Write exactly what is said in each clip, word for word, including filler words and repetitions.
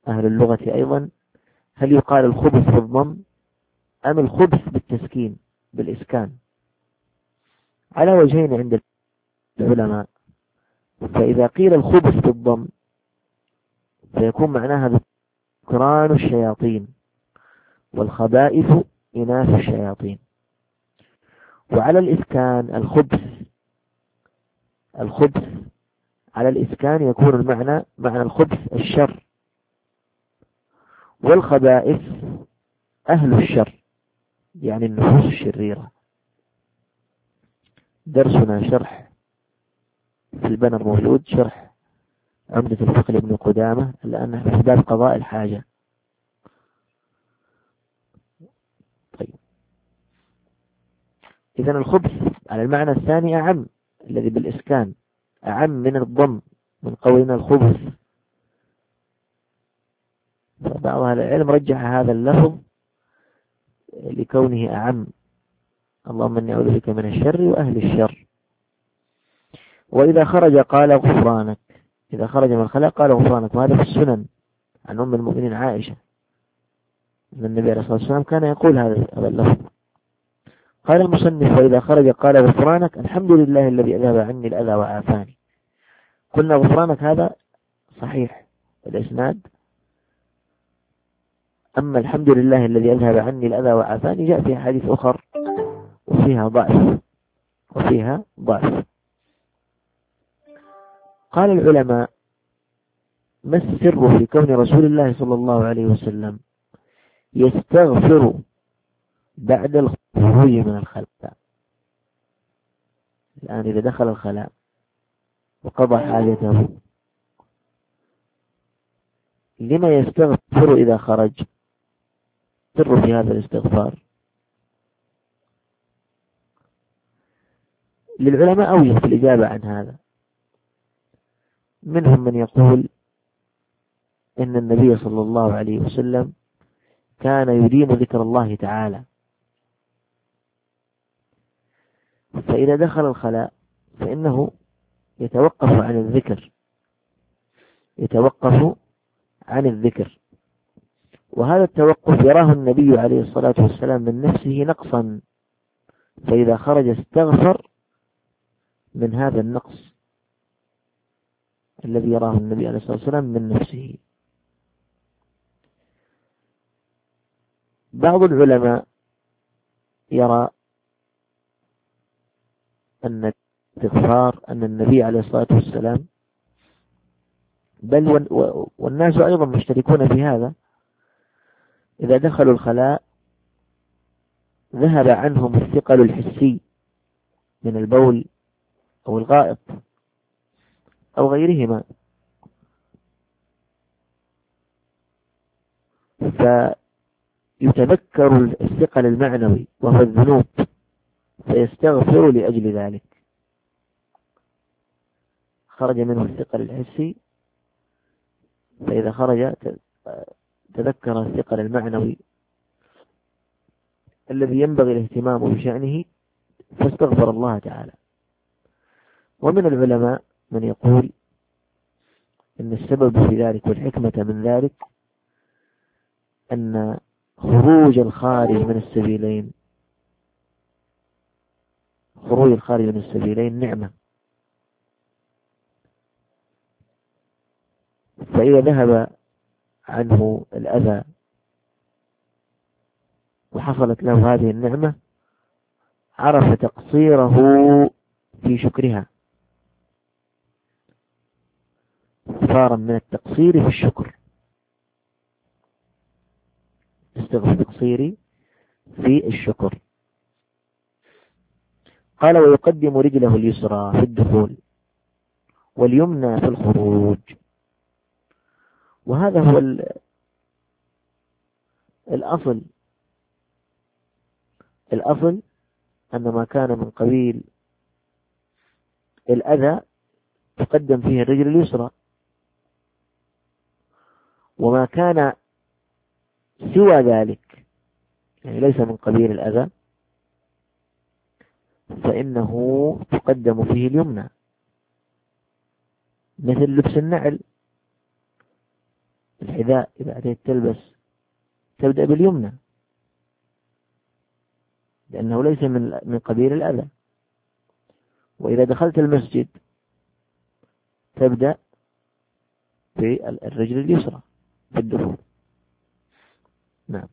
أهل اللغة أيضا هل يقال الخبث بالضم أم الخبث بالتسكين بالإسكان؟ على وجهين عند العلماء. فإذا قيل الخبث بالضم فيكون معناها ذكران الشياطين والخبائث إناث الشياطين. وعلى الإسكان الخبث الخبث على الإسكان يكون المعنى معنى الخبث الشر، والخبائث أهل الشر يعني النفوس الشريرة. درسنا شرح في البنر موجود، شرح عمدة الفقه لابن قدامة، الآن في باب قضاء الحاجة. طيب، إذن الخبث على المعنى الثاني أعم، الذي بالإسكان أعم من الضم، من قولنا الخبث. فبعض أهل العلم رجح هذا اللفظ لكونه أعم. اللهم إني أعوذ بك من الشر وأهل الشر. وإذا خرج قال غفرانك، إذا خرج من الخلاء قال غفرانك. وهذا في السنن عن أم المؤمنين عائشة أن النبي عليه الصلاة والسلام كان يقول هذا اللفظ. قال المصنف: وإذا خرج قال غفرانك، الحمد لله الذي أذهب عني الأذى وعافاني. قلنا غفرانك هذا صحيح الإسناد، أما الحمد لله الذي أذهب عني الأذى وعافاني جاء فيها حديث أخر وفيها ضعف وفيها ضعف. قال العلماء: ما السر في كون رسول الله صلى الله عليه وسلم يستغفر بعد الخروج من الخلاء؟ الآن إذا دخل الخلاء وقضى حاجته، لما يستغفر إذا خرج؟ سر في هذا الاستغفار للعلماء أوجه في الإجابة عن هذا. منهم من يقول إن النبي صلى الله عليه وسلم كان يديم ذكر الله تعالى، فإذا دخل الخلاء فإنه يتوقف عن الذكر يتوقف عن الذكر وهذا التوقف يراه النبي عليه الصلاة والسلام من نفسه نقصا، فإذا خرج استغفر من هذا النقص الذي يراه النبي عليه الصلاة والسلام من نفسه. بعض العلماء يرى أن الاستغفار أن النبي عليه الصلاة والسلام، بل والناس أيضا مشتركون في هذا، إذا دخلوا الخلاء ذهب عنهم الثقل الحسي من البول أو الغائط أو غيرهما، فيتذكر الثقل المعنوي وهو الذنوب فيستغفر لأجل ذلك. خرج منه الثقل الحسي، فإذا خرج تذكر الثقل المعنوي الذي ينبغي الاهتمام بشأنه فاستغفر الله تعالى. ومن العلماء من يقول إن السبب في ذلك والحكمة من ذلك أن خروج الخارج من السبيلين خروج الخارج من السبيلين نعمة، فإذا ذهب عنه الأذى وحصلت له هذه النعمة عرف تقصيره في شكرها، فرارا من التقصير في الشكر، استغفر تقصيري في الشكر. قال: ويقدم رجله اليسرى في الدخول واليمنى في الخروج. وهذا هو الأصل الأصل أن ما كان من قبيل الأذى تقدم فيه الرجل اليسرى، وما كان سوى ذلك يعني ليس من قبيل الأذى فإنه تقدم فيه اليمنى، مثل لبس النعل. الحذاء إذا أتيت تلبس تبدأ باليمنى، لأنه ليس من من قبيل الأذى. وإذا دخلت المسجد تبدأ بالرجل اليسرى في الدخول. نعم.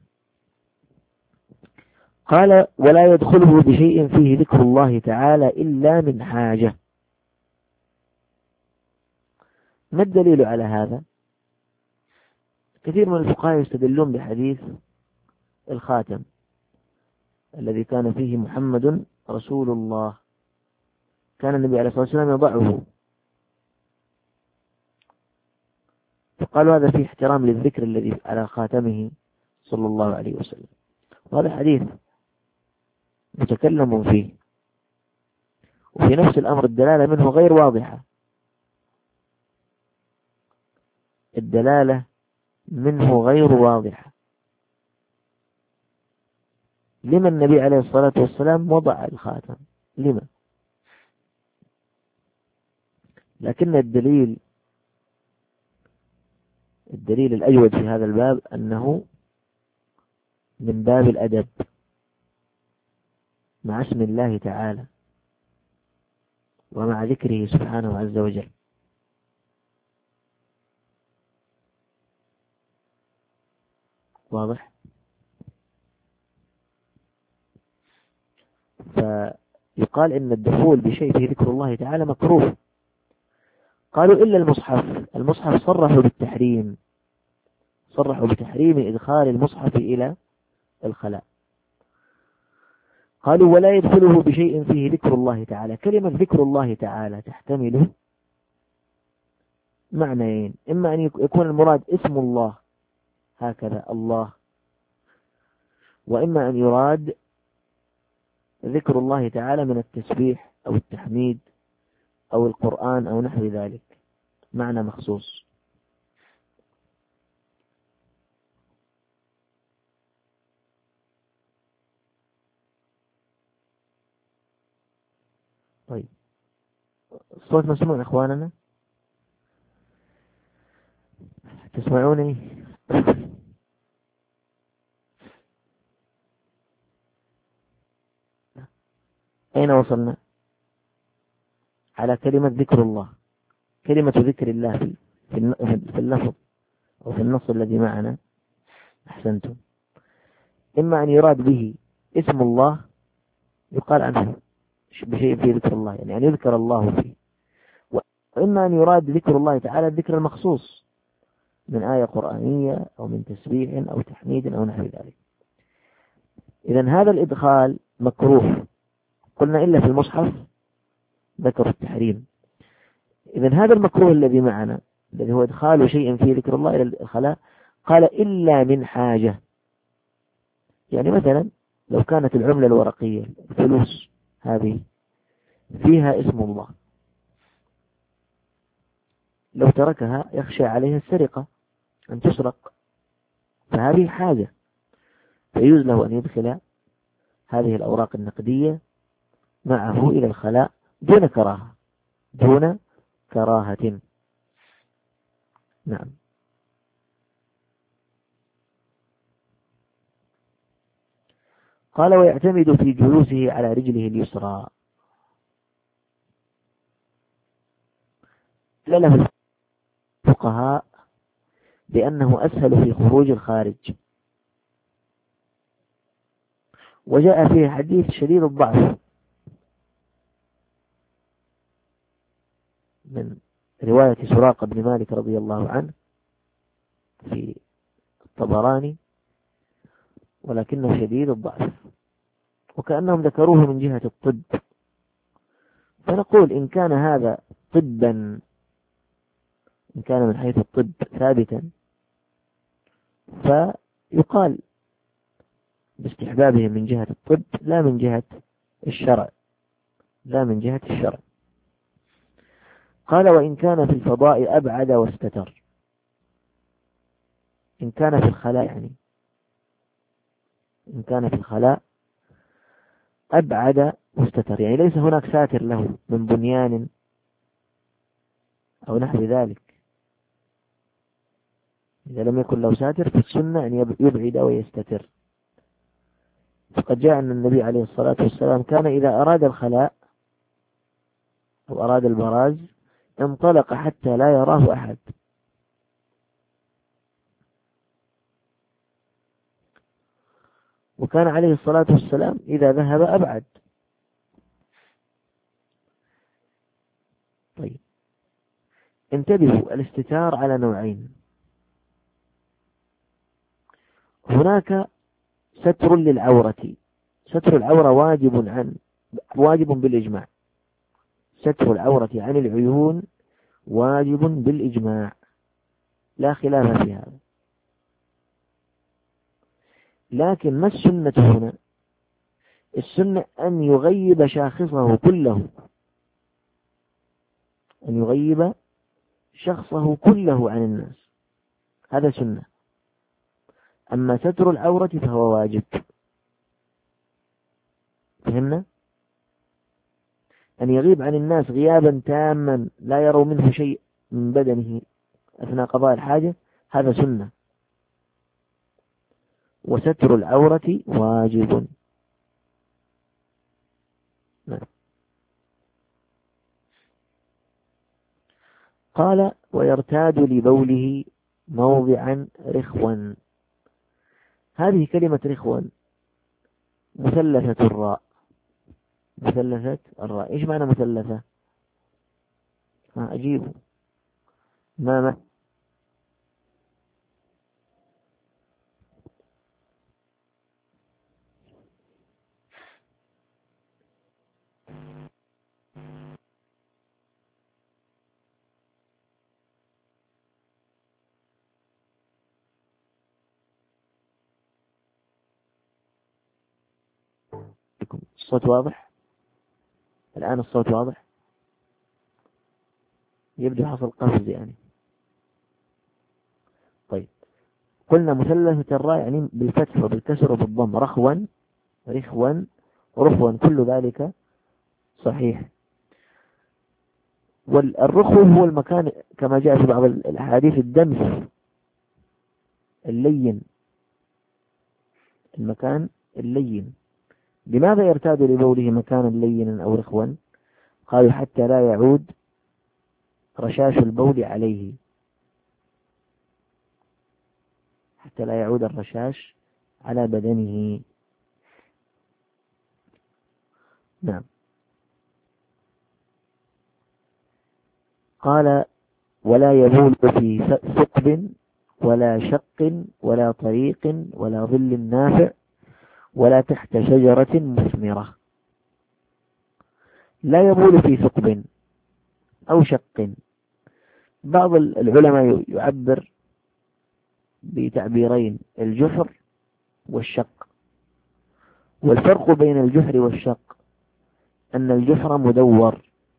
قال ولا يدخله بشيء فيه ذكر الله تعالى إلا من حاجة. ما الدليل على هذا؟ كثير من الفقهاء يستدلون بحديث الخاتم الذي كان فيه محمد رسول الله، كان النبي عليه الصلاة والسلام يضعه، فقالوا هذا فيه احترام للذكر الذي على خاتمه صلى الله عليه وسلم، وهذا حديث متكلم فيه، وفي نفس الأمر الدلالة منه غير واضحة، الدلالة منه غير واضحة. لما النبي عليه الصلاة والسلام وضع الخاتم؟ لما؟ لكن الدليل الدليل الأجود في هذا الباب أنه من باب الأدب مع اسم الله تعالى ومع ذكره سبحانه عز وجل. واضح؟ فيقال إن الدخول بشيء فيه ذكر الله تعالى مكروه. قالوا إلا المصحف، المصحف صرحوا بالتحريم، صرحوا بتحريم إدخال المصحف إلى الخلاء. قالوا ولا يدخله بشيء فيه ذكر الله تعالى. كلمة ذكر الله تعالى تحتمل معنيين، إما أن يكون المراد اسم الله هكذا الله، وإما أن يراد ذكر الله تعالى من التسبيح أو التحميد أو القرآن أو نحو ذلك، معنى مخصوص. طيب الصوت مسموع إخواننا؟ تسمعونني؟ أين وصلنا؟ على كلمة ذكر الله، كلمة ذكر الله في في اللفظ أو في النص الذي معنا. أحسنتم. إما أن يراد به اسم الله يقال عنه بشيء فيه ذكر الله، يعني أن يذكر الله فيه، وإما أن يراد ذكر الله تعالى الذكر المخصوص من آية قرآنية أو من تسبيح أو تحميد أو نحو ذلك. إذن هذا الإدخال مكروه، قلنا إلا في المصحف ذكر التحريم. إذن هذا المكروه الذي معنا الذي هو إدخال شيء فيه ذكر الله إلى الخلاء، قال إلا من حاجة. يعني مثلا لو كانت العملة الورقية الفلوس هذه فيها اسم الله، لو تركها يخشى عليها السرقة أن تسرق، فهذه حاجة، فيجوز له أن يدخل هذه الأوراق النقدية معه إلى الخلاء دون كراهة، دون كراهة. نعم. قال ويعتمد في جلوسه على رجله اليسرى. له الفقهاء بأنه أسهل في خروج الخارج، وجاء فيه حديث شديد الضعف من رواية سراقة بن مالك رضي الله عنه في الطبراني، ولكنه شديد الضعف، وكأنهم ذكروه من جهة الطب. فنقول إن كان هذا طبا، إن كان من حيث الطب ثابتا، فيقال باستحبابه من جهة الطب لا من جهة الشرع، لا من جهة الشرع. قال وإن كان في الفضاء أبعد واستتر. إن كان في الخلاء، يعني إن كان في الخلاء أبعد واستتر، يعني ليس هناك ساتر له من بنيان أو نحو ذلك، إذا لم يكن له ساتر فالسنة أن يبعد ويستتر. فقد جاء أن النبي عليه الصلاة والسلام كان إذا أراد الخلاء أو أراد البراز انطلق حتى لا يراه أحد. وكان عليه الصلاة والسلام إذا ذهب أبعد. طيب انتبهوا، الاستتار على نوعين. هناك ستر للعورة، ستر العورة واجب عن واجب بالإجماع، ستر العورة عن العيون واجب بالإجماع لا خلاف في هذا. لكن ما السنة هنا؟ السنة أن يغيب شاخصه كله، أن يغيب شخصه كله عن الناس، هذا سنة. أما ستر العورة فهو واجب. فهمنا؟ أن يغيب عن الناس غيابا تاما لا يروا منه شيء من بدنه أثناء قضاء الحاجة، هذا سنة. وستر العورة واجب. نعم. قال ويرتاد لبوله موضعا رخوا. هذه كلمة رخوا مثلثة الراء، مثلثة الراء. إيش معنى مثلثة؟ ها أجيبه. ما ما الصوت واضح؟ الآن الصوت واضح؟ يبدو حصل قفز يعني. طيب قلنا مثلثة الراء يعني بالفتح وبالكسر وبالضم، رخوا رخوا رخوا، كل ذلك صحيح. والرخو هو المكان كما جاء في بعض الأحاديث الدمس اللين، المكان اللين. لماذا يرتاد لبوله مكانا لينا أو رخوا؟ قالوا حتى لا يعود رشاش البول عليه، حتى لا يعود الرشاش على بدنه. نعم. قال ولا يبول في ثقب ولا شق ولا طريق ولا ظل نافع ولا تحت شجرة مثمرة. لا يبول في ثقب أو شق. بعض العلماء يعبر بتعبيرين، الجحر والشق. والفرق بين الجحر والشق أن الجحر مدور،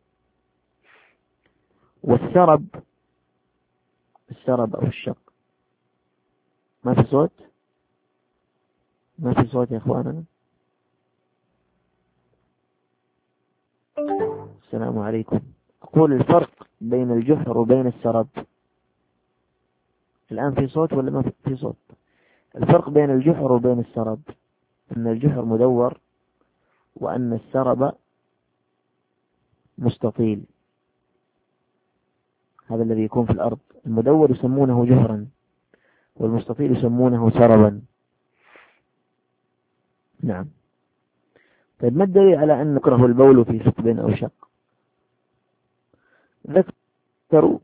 والسرب السرب أو الشق ما في صوت، ما في صوت يا إخواننا. السلام عليكم. أقول الفرق بين الجحر وبين السرب. الآن في صوت ولا ما في صوت؟ الفرق بين الجحر وبين السرب أن الجحر مدور وأن السرب مستطيل. هذا الذي يكون في الأرض، المدور يسمونه جحرا والمستطيل يسمونه سربا. نعم. طيب ما الدليل على أن نكره البول في ثقب أو شق؟ ذكروا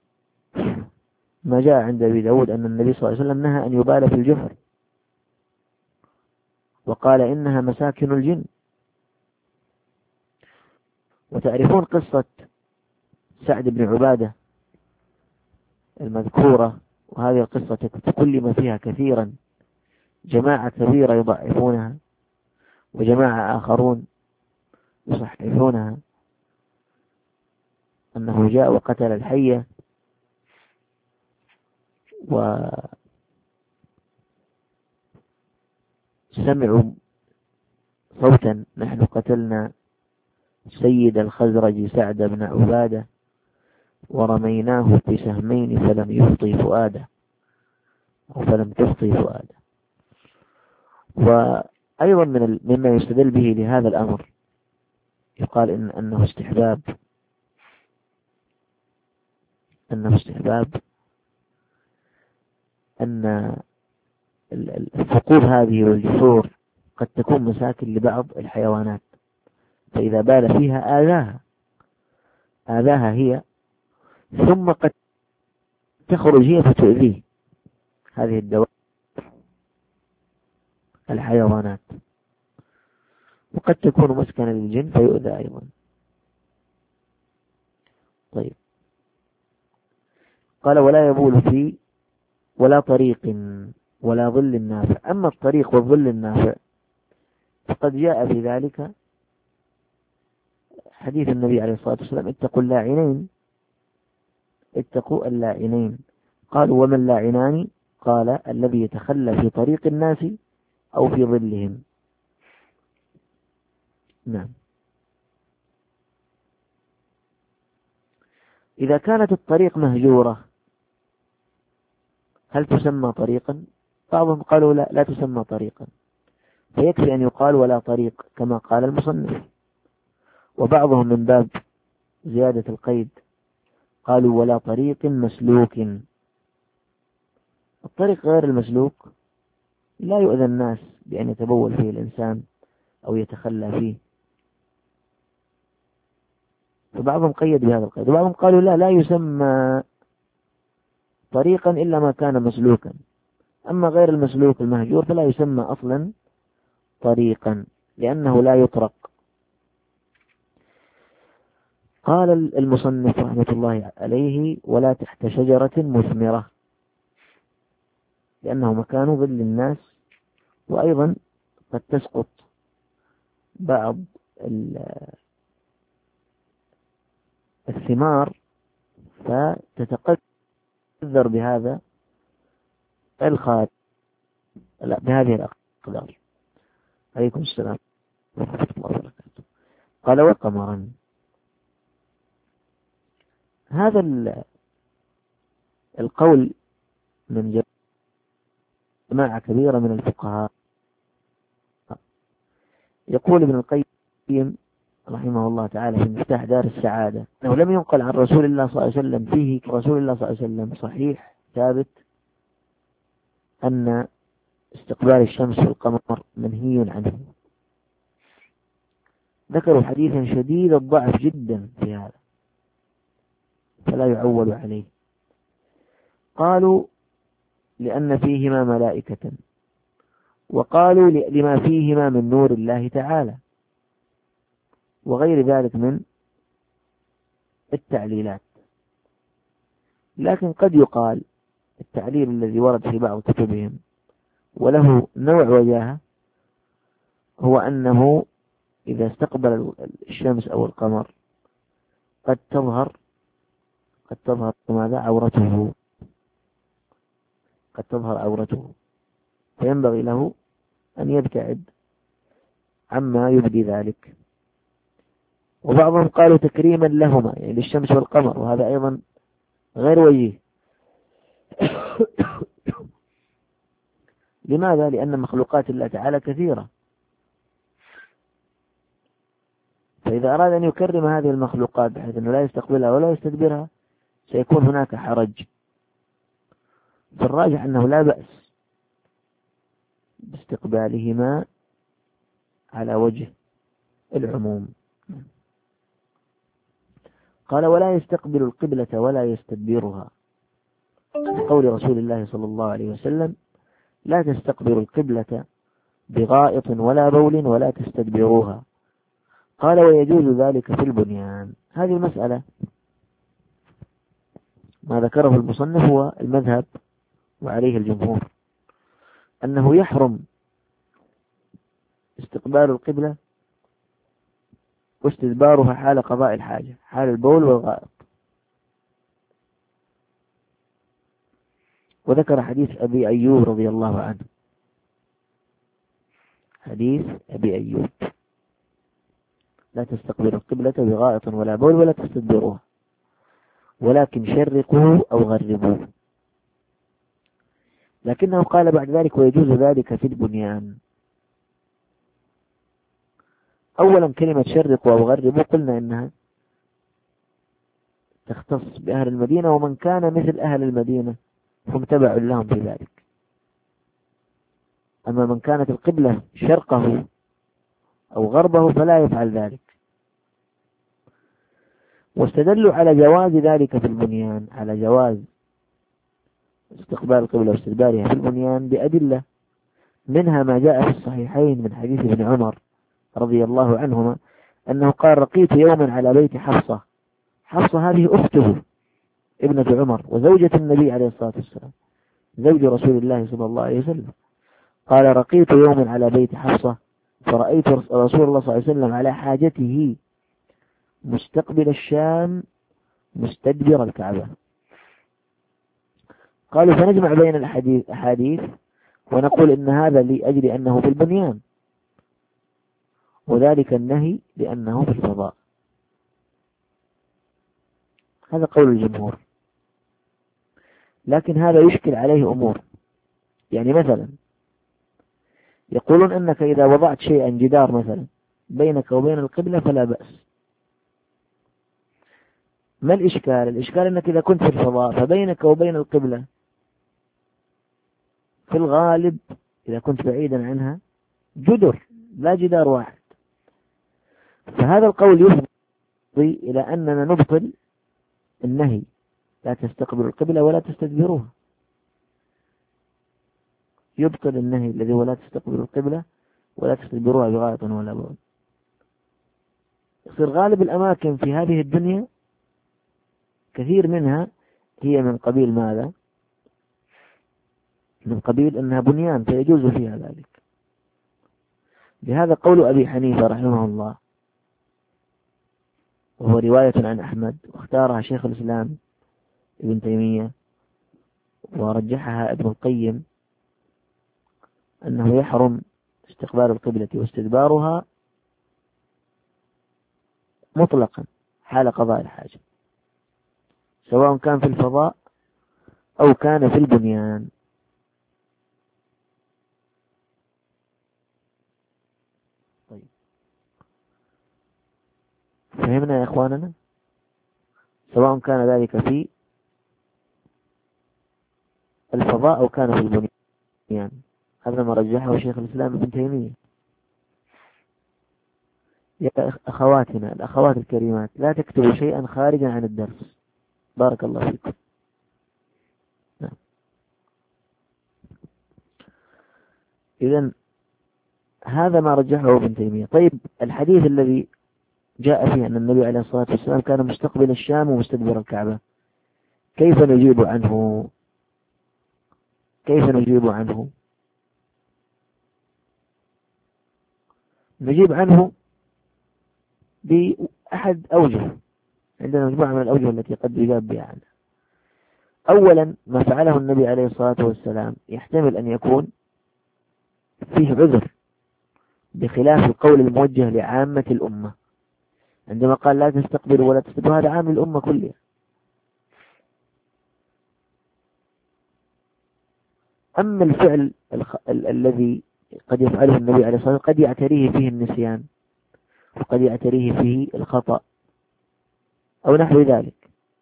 ما جاء عند أبي داود أن النبي صلى الله عليه وسلم نهى أن يبال في الجحر، وقال إنها مساكن الجن. وتعرفون قصة سعد بن عبادة المذكورة، وهذه القصة تكلم فيها كثيرا، جماعة كبيرة يضعفونها وجماعة آخرون يصححونها، أنه جاء وقتل الحية وسمعوا صوتا نحن قتلنا سيد الخزرج سعد بن عبادة ورميناه بسهمين فلم يخطي فؤاده. أو فلم تخطي فؤاده. وأيضا من مما يستدل به لهذا الأمر يقال إن أنه استحباب أنه استحباب أن الثقوب هذه والجسور قد تكون مساكن لبعض الحيوانات، فإذا بال فيها آذاها آذاها هي، ثم قد تخرج هي فتؤذيه هذه الدواب الحيوانات، وقد تكون مسكنا للجن فيؤذى أيضا. طيب، قال ولا يبول في ولا طريق ولا ظل نافع. أما الطريق والظل النافع فقد جاء في ذلك حديث النبي عليه الصلاة والسلام: اتقوا اللاعنين اتقوا اللاعنين. قالوا وما اللاعنان؟ قال الذي يتخلى في طريق الناس أو في ظلهم. نعم. إذا كانت الطريق مهجورة هل تسمى طريقا؟ بعضهم قالوا لا لا تسمى طريقا، فيكفي أن يقال ولا طريق كما قال المصنف. وبعضهم من باب زيادة القيد قالوا ولا طريق مسلوك. الطريق غير المسلوك لا يؤذى الناس بأن يتبول فيه الإنسان أو يتخلى فيه، فبعضهم قيد بهذا القيد. وبعضهم قالوا لا لا يسمى طريقا إلا ما كان مسلوكا، أما غير المسلوك المهجور فلا يسمى أصلا طريقا لأنه لا يطرق. قال المصنف رحمة الله عليه ولا تحت شجرة مثمرة، لأنه مكان ظل الناس، وأيضا قد تسقط بعض الثمار فتتقدر بهذا الخارج لا بهذه الأقدار. عليكم السلام ورحمة الله وبركاته. قال وقمرا. هذا القول من جماعة كبيرة من الفقهاء. يقول ابن القيم رحمه الله تعالى في مفتاح دار السعادة أنه لم ينقل عن رسول الله صلى الله عليه وسلم فيه رسول الله صلى الله عليه وسلم صحيح ثابت أن استقبال الشمس والقمر منهي عنه. ذكروا حديثا شديد الضعف جدا في هذا فلا يعول عليه. قالوا لأن فيهما ملائكة، وقالوا لما فيهما من نور الله تعالى، وغير ذلك من التعليلات. لكن قد يقال التعليل الذي ورد في بعض كتبهم وله نوع وجاهة هو أنه إذا استقبل الشمس أو القمر قد تظهر قد تظهر ماذا عورته قد تظهر عورته فينبغي له أن يبتعد عما يبدي ذلك. وبعضهم قالوا تكريما لهما يعني للشمس والقمر، وهذا أيضا غير وجيه. لماذا؟ لأن مخلوقات الله تعالى كثيرة، فإذا أراد أن يكرم هذه المخلوقات بحيث أنه لا يستقبلها ولا يستدبرها سيكون هناك حرج. فالراجح أنه لا بأس باستقبالهما على وجه العموم. قال ولا يستقبل القبلة ولا يستدبرها، قول رسول الله صلى الله عليه وسلم لا تستقبلوا القبلة بغائط ولا بول ولا تستدبروها. قال ويجوز ذلك في البنيان. هذه المسألة ما ذكره المصنف هو المذهب وعليه الجمهور، أنه يحرم استقبال القبلة واستدبارها حال قضاء الحاجة، حال البول والغائط. وذكر حديث أبي أيوب رضي الله عنه، حديث أبي أيوب لا تستقبل القبلة بغائط ولا بول ولا تستدبروها ولكن شرقوا أو غربوا. لكنه قال بعد ذلك ويجوز ذلك في البنيان. أولا كلمة شرقوا أو غربوا قلنا إنها تختص بأهل المدينة، ومن كان مثل أهل المدينة هم تبع لهم في ذلك. أما من كانت القبلة شرقه أو غربه فلا يفعل ذلك. واستدلوا على جواز ذلك في البنيان، على جواز استقبال القبلة واستدبارها في البنيان بأدلة، منها ما جاء في الصحيحين من حديث ابن عمر رضي الله عنهما أنه قال رقيت يوما على بيت حفصة. حفصة هذه أخته ابنة عمر وزوجة النبي عليه الصلاة والسلام، زوج رسول الله صلى الله عليه وسلم. قال رقيت يوما على بيت حفصة فرأيت رسول الله صلى الله عليه وسلم على حاجته مستقبل الشام مستدبر الكعبة. قالوا فنجمع بين الأحاديث ونقول إن هذا لأجل أنه في البنيان، وذلك النهي لأنه في الفضاء. هذا قول الجمهور، لكن هذا يشكل عليه أمور. يعني مثلا يقولون أنك إذا وضعت شيئا جدار مثلا بينك وبين القبلة فلا بأس. ما الإشكال؟ الإشكال أنك إذا كنت في الفضاء فبينك وبين القبلة في الغالب إذا كنت بعيدا عنها جدر، لا جدار واحد. فهذا القول يفضي إلى أننا نبطل النهي لا تستقبلوا القبلة ولا تستدبروها، يبطل النهي الذي ولا تستقبلوا القبلة ولا تستدبروها بغائط ولا بول. يصير غالب الأماكن في هذه الدنيا كثير منها هي من قبيل ماذا؟ من قبيل أنها بنيان فيجوز فيها ذلك. لهذا قول أبي حنيفة رحمه الله، وهو رواية عن أحمد واختارها شيخ الإسلام ابن تيمية ورجحها ابن القيم، أنه يحرم استقبال القبلة واستدبارها مطلقا حال قضاء الحاجة، سواء كان في الفضاء أو كان في البنيان. طيب فهمنا يا إخواننا؟ سواء كان ذلك في الفضاء أو كان في البنيان، هذا ما رجحه شيخ الإسلام ابن تيمية. يا أخواتنا الأخوات الكريمات لا تكتبوا شيئا خارجا عن الدرس، بارك الله فيكم. نعم. إذن هذا ما رجحه ابن تيمية. طيب الحديث الذي جاء فيه أن النبي عليه الصلاة والسلام كان مستقبل الشام ومستدبر الكعبة، كيف نجيب عنه؟ كيف نجيب عنه؟ نجيب عنه بأحد أوجه، عندنا مجموعة من الأوجه التي قد يجاب بها عنه. أولا ما فعله النبي عليه الصلاة والسلام يحتمل أن يكون فيه عذر، بخلاف القول الموجه لعامة الأمة عندما قال لا تستقبلوا ولا تستدبروا، هذا عام الأمة كلها. أما الفعل الخ... ال... الذي قد يفعله النبي عليه الصلاة والسلام قد يعتريه فيه النسيان وقد يعتريه فيه الخطأ أو نحو ذلك.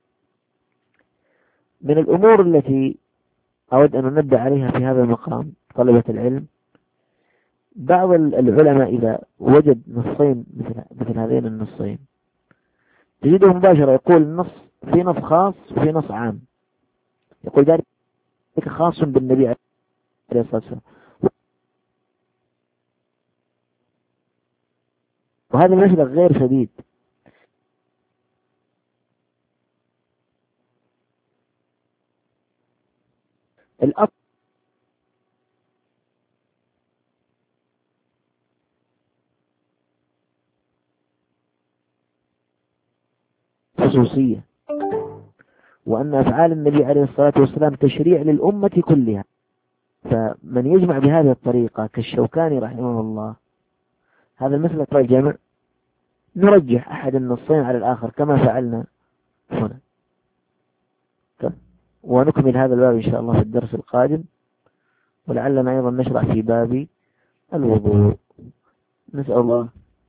من الأمور التي أود أن ننبه عليها في هذا المقام طلبة العلم، بعض العلماء إذا وجد نصين مثل, مثل هذين النصين تجده مباشرة يقول النص في نص خاص وفي نص عام، يقول ذلك خاص بالنبي عليه الصلاة والسلام، وهذا المسلك غير سديد. الأصل خصوصية، وأن أفعال النبي عليه الصلاة والسلام تشريع للأمة كلها. فمن يجمع بهذه الطريقة كالشوكاني رحمه الله، هذا المسلك الجمع نرجح أحد النصين على الآخر كما فعلنا هنا، ونكمل هذا الباب إن شاء الله في الدرس القادم، ولعلنا أيضا نشرع في باب الوضوء. نسأل الله،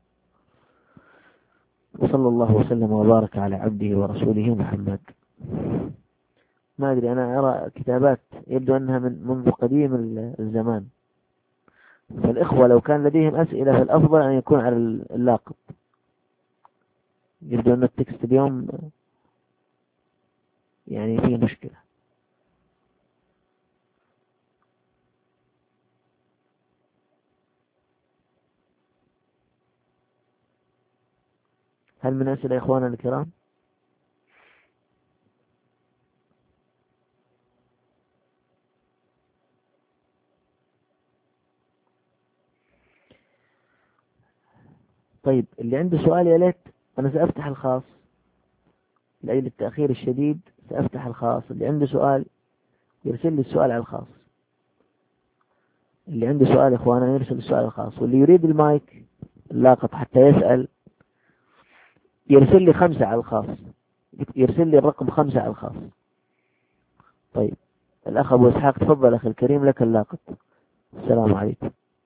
وصلى الله وسلم وبارك على عبده ورسوله محمد. ما أدري، أنا أرى كتابات يبدو أنها من منذ قديم الزمان، فالإخوة لو كان لديهم أسئلة فالأفضل أن يكون على اللاقط. يبدو أن التكست اليوم يعني فيه مشكلة. هل من أسئلة إخواننا الكرام؟ طيب، اللي عنده سؤال يا ليت، أنا سأفتح الخاص لأجل التأخير الشديد، سأفتح الخاص. اللي عنده سؤال يرسل لي السؤال على الخاص. اللي عنده سؤال إخوانا يرسل السؤال الخاص، واللي يريد المايك اللاقط حتى يسأل يرسل لي خمسة على الخاص، يرسل لي الرقم خمسة على الخاص. طيب، الأخ أبو إسحاق تفضل أخي الكريم، لك اللاقط. السلام عليكم.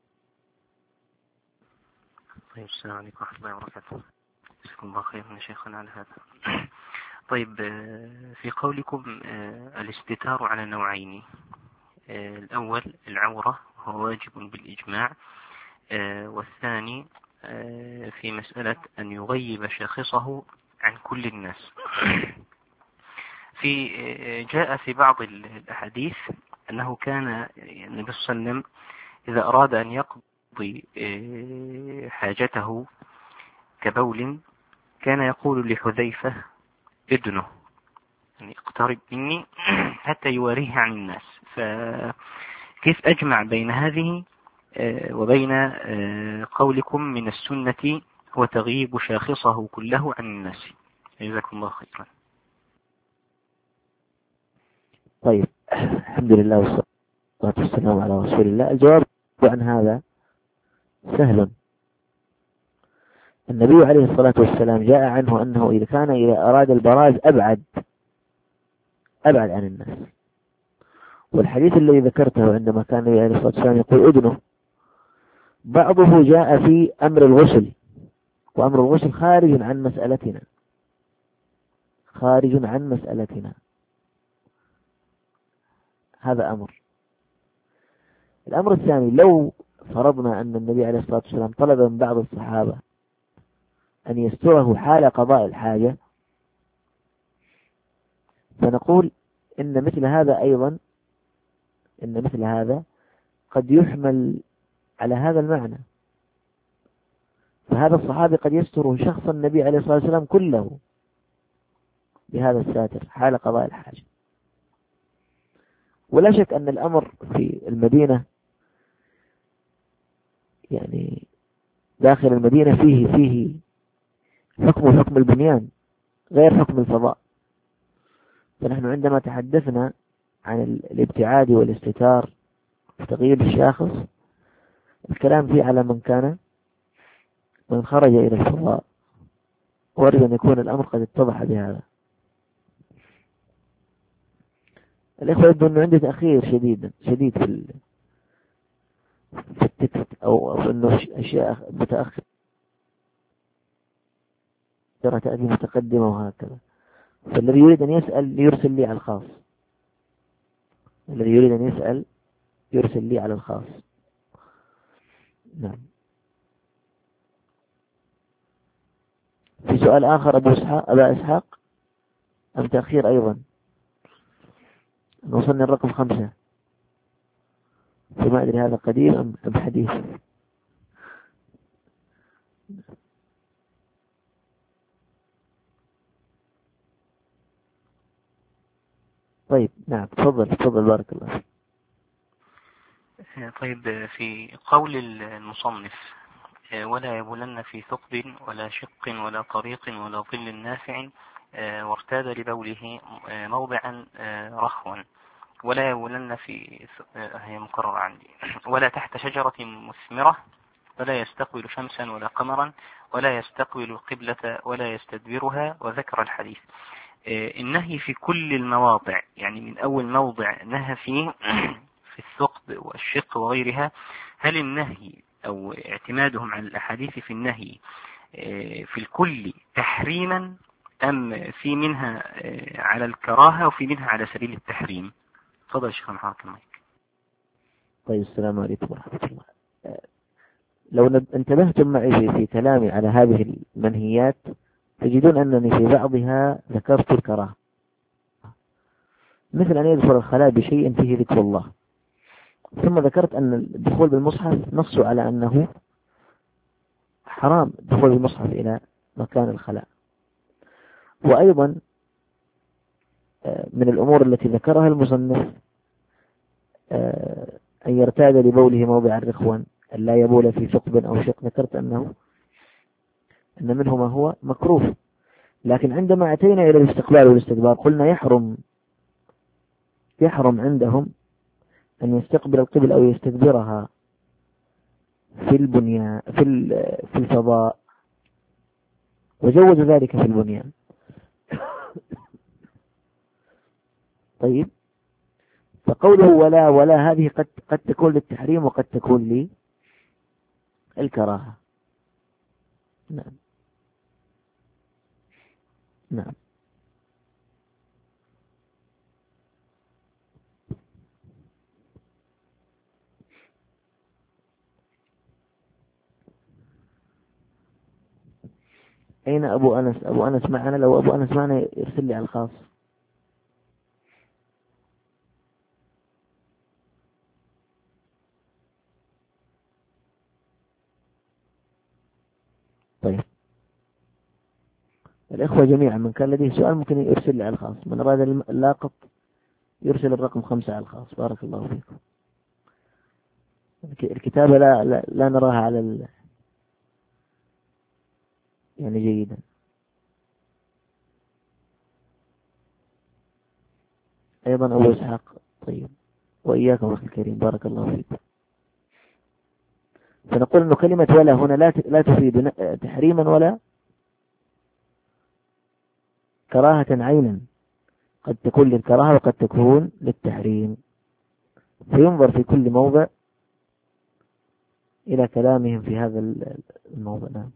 طيب، السلام عليكم ورحمة الله وبركاته. جزاكم الله خير من شيخنا على هذا. طيب، في قولكم الاستتار على نوعين، الأول العورة وهو واجب بالإجماع، والثاني في مسألة أن يغيب شاخصه عن كل الناس. في جاء في بعض الأحاديث أنه كان النبي صلى الله عليه وسلم إذا أراد أن يقضي حاجته كبول كان يقول لحذيفة ادنه، يعني اقترب مني حتى يواريه عن الناس. فكيف أجمع بين هذه وبين قولكم من السنة هو تغييب شاخصه كله عن الناس؟ جزاكم الله خيرا. طيب، الحمد لله والصلاة والسلام على رسول الله. الجواب عن هذا سهل. النبي عليه الصلاة والسلام جاء عنه أنه إذا كان إذا أراد البراز أبعد أبعد عن الناس. والحديث الذي ذكرته عندما كان النبي عليه الصلاة والسلام يقول أذنه، بعضه جاء في أمر الغسل، وأمر الغسل خارج عن مسألتنا خارج عن مسألتنا هذا أمر. الأمر الثاني، لو فرضنا أن النبي عليه الصلاة والسلام طلب من بعض الصحابة أن يستره حال قضاء الحاجة، فنقول إن مثل هذا أيضا إن مثل هذا قد يحمل على هذا المعنى. فهذا الصحابي قد يستر شخص النبي عليه الصلاة والسلام كله بهذا الساتر حال قضاء الحاجة. ولا شك أن الأمر في المدينة، يعني داخل المدينة، فيه فيه حكم حكم البنيان غير حكم الفضاء. فنحن عندما تحدثنا عن الابتعاد والاستتار وتغيير الشاخص، الكلام فيه على من كان من خرج إلى الفضاء، وأرجو أن يكون الأمر قد اتضح بهذا. الإخوة يبدو أنه عنده تأخير شديد شديد في في التكست، أو أنه أشياء متأخر ترى تأتي متقدمة وهكذا. فالذي يريد أن يسأل يرسل لي على الخاص. الذي يريد أن يسأل يرسل لي على الخاص. نعم. في سؤال آخر أبو إسحاق أبا إسحاق أم تأخير أيضا؟ وصلنا الرقم خمسة، فما أدري هذا قديم أم أم حديث. طيب، نعم، تفضل تفضل بارك الله. طيب، في قول المصنف ولا يبولن في ثقب ولا شق ولا طريق ولا ظل نافع وارتاد لبوله موضعا رخوا، ولا يبولن في، هي مكررة عندي، ولا تحت شجرة مثمرة، ولا يستقبل شمسا ولا قمرا، ولا يستقبل القبلة ولا يستدبرها، وذكر الحديث. النهي في كل المواضع، يعني من أول موضع نهى فيه في الثقب والشق وغيرها، هل النهي أو اعتمادهم على الأحاديث في النهي في الكل تحريما، أم في منها على الكراهة وفي منها على سبيل التحريم؟ تفضل شيخ محمد المايك. طيب، السلام عليكم ورحمة الله. لو انتبهتم معي في كلامي على هذه المنهيات تجدون أنني في بعضها ذكرت الكراهة، مثل أن يدخل الخلاء بشيء فيه ذكر الله، ثم ذكرت أن الدخول بالمصحف نصوا على أنه حرام دخول المصحف إلى مكان الخلاء. وأيضا من الأمور التي ذكرها المصنف أن يرتاد لبوله موضع الرخوان، أن لا يبول في ثقب أو شق، ذكرت أنه أن منه ما هو مكروه. لكن عندما أتينا إلى الاستقبال والاستدبار قلنا يحرم يحرم عندهم أن يستقبل القبل أو يستدبرها في البنيان في في الفضاء، وجوز ذلك في البنيان. طيب، فقوله ولا ولا هذه قد قد تكون للتحريم وقد تكون للكراهة. نعم نعم. أين أبو أنس؟ أبو أنس معنا، لو أبو أنس معنا يرسل لي على الخاص. طيب، الإخوة جميعا من كان لديه سؤال ممكن يرسل لي على الخاص، من أراد اللاقط يرسل الرقم خمسة على الخاص. بارك الله فيكم. الكتابة لا لا, لا نراها على ال... يعني جيدا. أيضا أبو إسحاق. طيب، وإياكم أخي الكريم، بارك الله فيكم. فنقول أن كلمة ولا هنا لا لا تفيد تحريما ولا كراهة عينا، قد تكون للكراهة وقد تكون للتحريم، فينظر في كل موضع إلى كلامهم في هذا الموضع. نعم.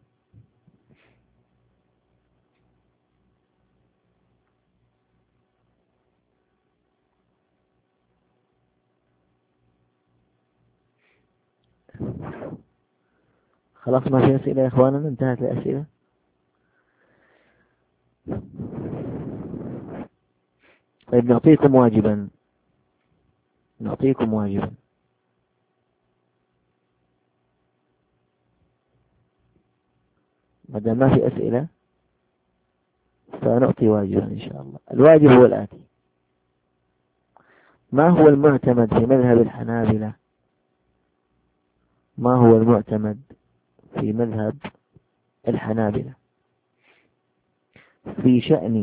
خلاص ما في أسئلة يا إخواننا، انتهت الأسئلة. طيب، نعطيكم واجبا نعطيكم واجبا ما دام ما في أسئلة فنعطي واجبا إن شاء الله. الواجب هو الآتي: ما هو المعتمد في مذهب الحنابلة ما هو المعتمد في مذهب الحنابلة في شأن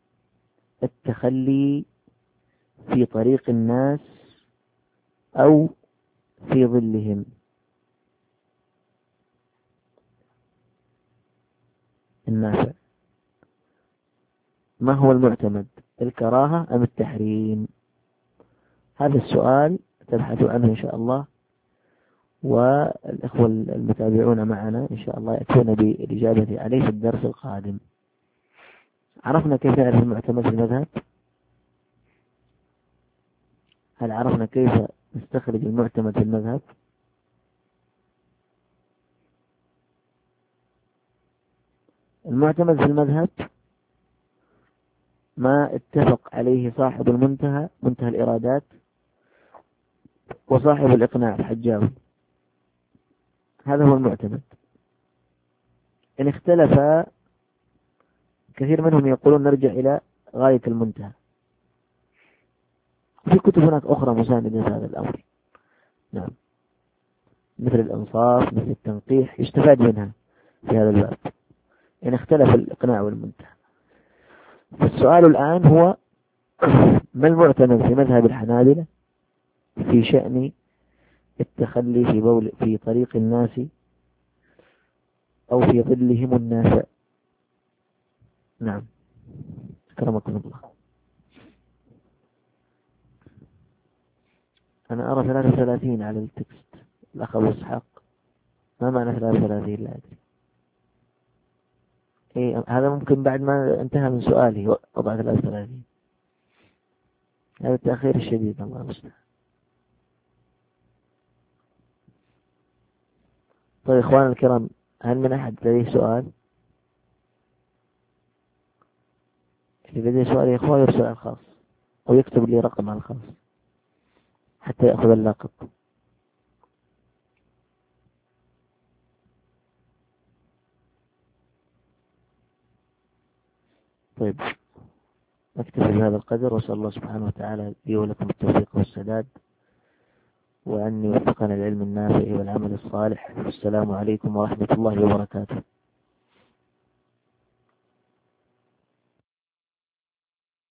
التخلي في طريق الناس أو في ظلهم؟ النافع. ما هو المعتمد، الكراهة أم التحريم؟ هذا السؤال تبحث عنه إن شاء الله، والإخوة المتابعون معنا إن شاء الله يأتون بالإجابة عليه في الدرس القادم. عرفنا كيف نعرف المعتمد في المذهب؟ هل عرفنا كيف نستخرج المعتمد في المذهب؟ المعتمد في المذهب ما اتفق عليه صاحب المنتهى منتهى الإرادات وصاحب الإقناع الحجاوي، هذا هو المعتمد. إن اختلف كثير منهم يقولون نرجع إلى غاية المنتهى. في كتب هناك أخرى مساندة هذا الأمر. نعم، مثل الإنصاف، مثل التنقيح، يستفاد منها في هذا الباب إن اختلف الإقناع والمنتهى. فالسؤال الآن هو: ما المعتمد في مذهب الحنابلة في شأن التخلي في بول في طريق الناس أو في ظلهم النافع؟ نعم، أكرمكم الله. أنا أرى ثلاثة وثلاثين على التكست الأخ أبو إسحاق. ما معنى ثلاثة وثلاثين؟ لا أدري. إيه هذا ممكن بعد ما انتهى من سؤالي وضع ثلاثة وثلاثين. هذا التأخير الشديد الله المستعان. طيب إخوان الكرام، هل من أحد لديه سؤال؟ اللي لديه سؤال يا إخوان يرسل على الخاص أو يكتب لي رقم على الخاص حتى يأخذ اللاقط. طيب نكتفي بهذا القدر، وأسأل الله سبحانه وتعالى لي ولكم التوفيق والسداد، وأن يوفقنا العلم النافع والعمل الصالح. والسلام عليكم ورحمة الله وبركاته.